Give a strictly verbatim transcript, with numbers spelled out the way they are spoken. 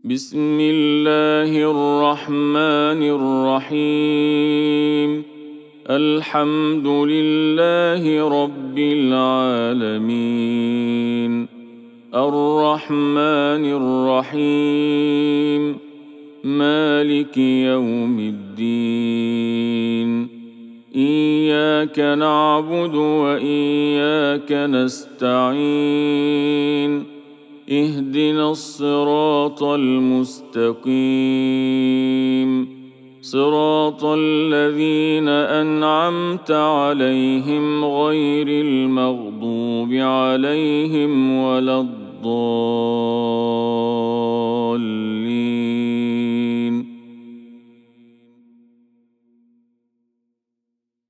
بسم الله الرحمن الرحيم. الحمد لله رب العالمين، الرحمن الرحيم، مالك يوم الدين. إياك نعبد وإياك نستعين. اهدنا الصراط المستقيم، صراط الذين أنعمت عليهم غير المغضوب عليهم ولا